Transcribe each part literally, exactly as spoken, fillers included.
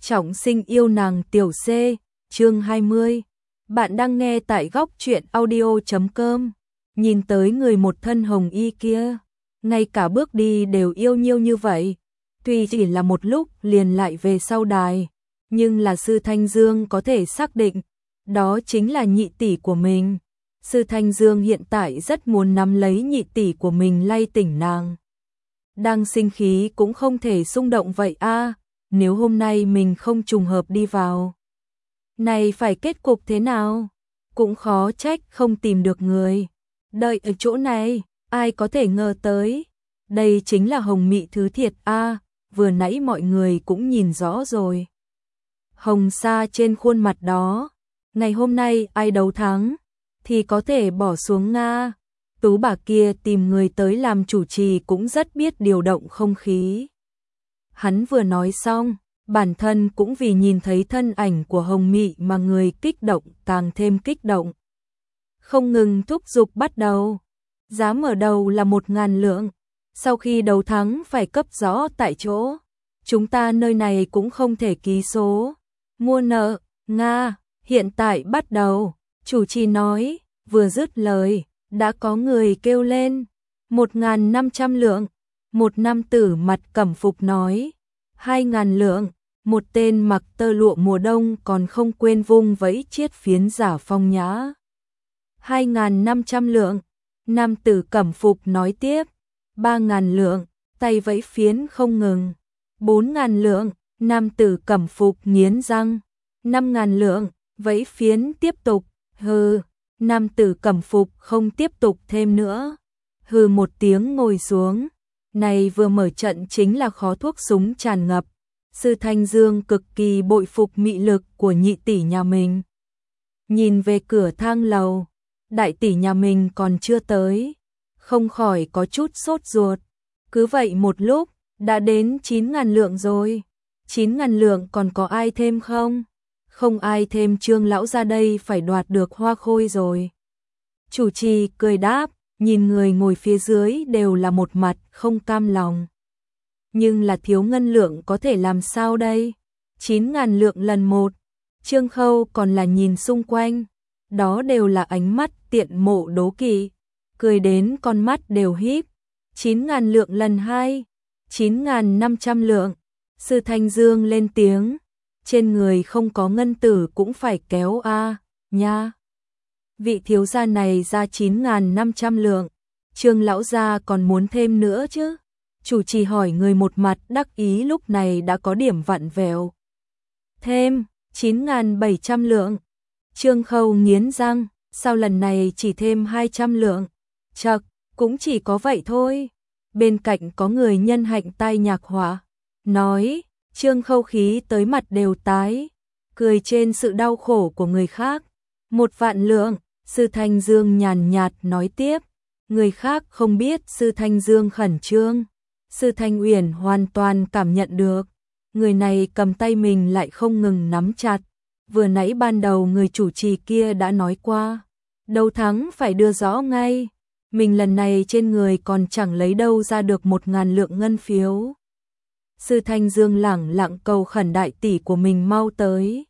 Trọng sinh yêu nàng tiểu C, chương hai mươi. Bạn đang nghe tại góc truyện audio chấm com. Nhìn tới người một thân hồng y kia, ngay cả bước đi đều yêu nhiêu như vậy. Tuy chỉ là một lúc liền lại về sau đài, nhưng là Sư Thanh Dương có thể xác định, đó chính là nhị tỷ của mình. Sư Thanh Dương hiện tại rất muốn nắm lấy nhị tỷ của mình lay tỉnh nàng. Đang sinh khí cũng không thể xung động vậy a. Nếu hôm nay mình không trùng hợp đi vào, này phải kết cục thế nào? Cũng khó trách không tìm được người. Đợi ở chỗ này, ai có thể ngờ tới. Đây chính là Hồng Mị thứ thiệt a, vừa nãy mọi người cũng nhìn rõ rồi. Hồng sa trên khuôn mặt đó, ngày hôm nay ai đấu thắng thì có thể bỏ xuống Nga. Tú bà kia tìm người tới làm chủ trì cũng rất biết điều động không khí. Hắn vừa nói xong, bản thân cũng vì nhìn thấy thân ảnh của Hồng Mị mà người kích động càng thêm kích động. Không ngừng thúc giục bắt đầu. Giá mở đầu là một ngàn lượng. Sau khi đấu thắng phải cấp rõ tại chỗ. Chúng ta nơi này cũng không thể ký số. Mua nợ, Nga, hiện tại bắt đầu. Chủ trì nói, vừa dứt lời, đã có người kêu lên. Một ngàn năm trăm lượng. Một nam tử mặt cẩm phục nói, hai ngàn lượng, một tên mặc tơ lụa mùa đông còn không quên vung vẫy chiết phiến giả phong nhã. Hai ngàn năm trăm lượng, nam tử cẩm phục nói tiếp, ba ngàn lượng, tay vẫy phiến không ngừng. Bốn ngàn lượng, nam tử cẩm phục nghiến răng. Năm ngàn lượng, vẫy phiến tiếp tục, hừ, nam tử cẩm phục không tiếp tục thêm nữa. Hừ một tiếng ngồi xuống. Này vừa mở trận chính là khói thuốc súng tràn ngập. Sư Thanh Dương cực kỳ bội phục mị lực của nhị tỷ nhà mình. Nhìn về cửa thang lầu, đại tỷ nhà mình còn chưa tới, không khỏi có chút sốt ruột. Cứ vậy một lúc, đã đến chín ngàn lượng rồi. chín ngàn lượng còn có ai thêm không? Không ai thêm, Trương lão ra đây phải đoạt được hoa khôi rồi. Chủ trì cười đáp. Nhìn người ngồi phía dưới đều là một mặt không cam lòng. Nhưng là thiếu ngân lượng có thể làm sao đây? chín ngàn lượng lần một. Trương Khâu còn là nhìn xung quanh. Đó đều là ánh mắt tiện mộ đố kỵ. Cười đến con mắt đều híp. chín ngàn lượng lần hai. chín ngàn năm trăm lượng. Sư Thanh Dương lên tiếng. Trên người không có ngân tử cũng phải kéo a nha. Vị thiếu gia này ra chín ngàn năm trăm lượng, Trương lão gia còn muốn thêm nữa chứ? Chủ trì hỏi người một mặt đắc ý lúc này đã có điểm vặn vẹo. Thêm, chín ngàn bảy trăm lượng. Trương Khâu nghiến răng, sao lần này chỉ thêm hai trăm lượng? Chậc, cũng chỉ có vậy thôi. Bên cạnh có người nhân hạnh tai nhạc họa, nói, Trương Khâu khí tới mặt đều tái, cười trên sự đau khổ của người khác. Một vạn lượng. Sư Thanh Dương nhàn nhạt nói tiếp, người khác không biết Sư Thanh Dương khẩn trương. Sư Thanh Uyển hoàn toàn cảm nhận được, người này cầm tay mình lại không ngừng nắm chặt. Vừa nãy ban đầu người chủ trì kia đã nói qua, đấu thắng phải đưa rõ ngay. Mình lần này trên người còn chẳng lấy đâu ra được một ngàn lượng ngân phiếu. Sư Thanh Dương lẳng lặng cầu khẩn đại tỷ của mình mau tới.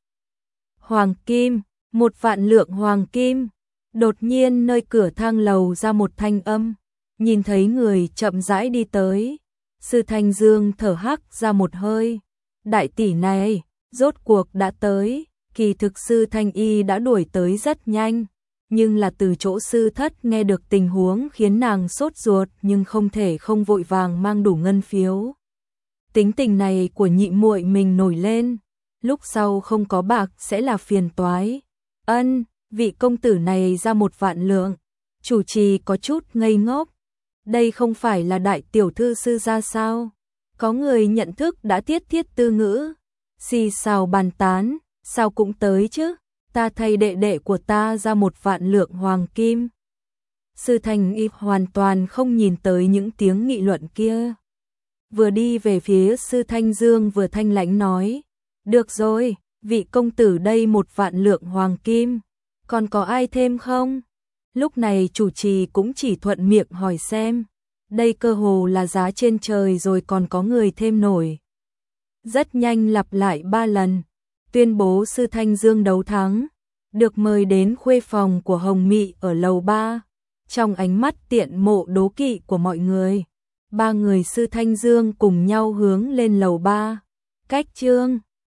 Hoàng kim, một vạn lượng hoàng kim. Đột nhiên nơi cửa thang lầu ra một thanh âm, nhìn thấy người chậm rãi đi tới. Sư Thanh Dương thở hắc ra một hơi. Đại tỷ này, rốt cuộc đã tới. Kỳ thực Sư Thanh Y đã đuổi tới rất nhanh, nhưng là từ chỗ sư thất nghe được tình huống khiến nàng sốt ruột, nhưng không thể không vội vàng mang đủ ngân phiếu. Tính tình này của nhị muội mình nổi lên, lúc sau không có bạc sẽ là phiền toái. Ân, vị công tử này ra một vạn lượng. Chủ trì có chút ngây ngốc. Đây không phải là đại tiểu thư sư ra sao? Có người nhận thức đã thiết thiết tư ngữ. Xì xào bàn tán, sao cũng tới chứ? Ta thay đệ đệ của ta ra một vạn lượng hoàng kim. Sư Thanh Y hoàn toàn không nhìn tới những tiếng nghị luận kia. Vừa đi về phía Sư Thanh Dương vừa thanh lãnh nói. Được rồi, vị công tử đây một vạn lượng hoàng kim. Còn có ai thêm không? Lúc này chủ trì cũng chỉ thuận miệng hỏi xem. Đây cơ hồ là giá trên trời rồi còn có người thêm nổi. rất nhanh lặp lại ba lần, tuyên bố Sư Thanh Dương đấu thắng, được mời đến khuê phòng của Hồng Mị ở lầu ba. Trong ánh mắt tiện mộ đố kỵ của mọi người, ba người Sư Thanh Dương cùng nhau hướng lên lầu ba. Cách chương